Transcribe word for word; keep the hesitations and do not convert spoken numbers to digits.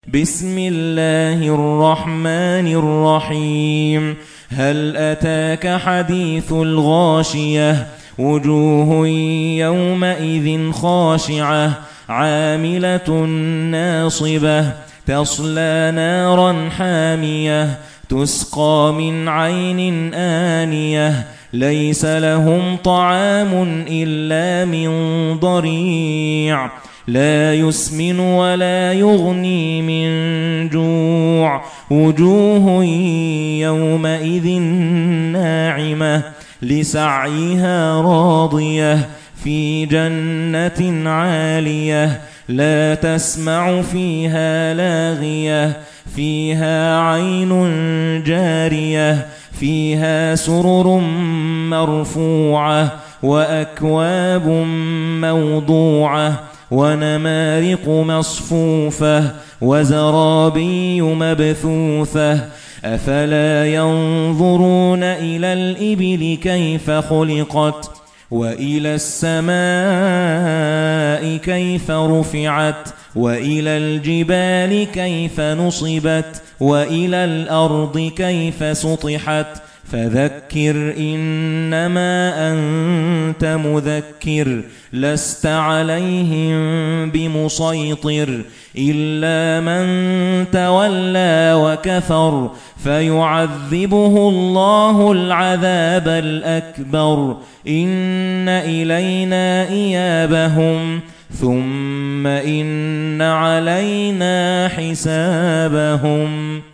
بسم الله الرحمن الرحيم هل أتاك حديث الغاشية وجوه يومئذ خاشعة عاملة ناصبة تصلى نارا حامية تسقى من عين آنية ليس لهم طعام إلا من ضريع لا يسمن ولا يغني من جوع وجوه يومئذ ناعمة لسعيها راضية في جنة عالية لا تسمع فيها لاغية فيها عين جارية فيها سرر مرفوعة وأكواب موضوعة ونمارق مصفوفة وزرابي مبثوثة أفلا ينظرون إلى الإبل كيف خلقت وإلى السماء كيف رفعت وإلى الجبال كيف نصبت وإلى الأرض كيف سطحت فذكر إنما أنت مذكر لست عليهم بمسيطر إلا من تولى وكفر فيعذبه الله العذاب الأكبر إن إلينا إيابهم ثم إن علينا حسابهم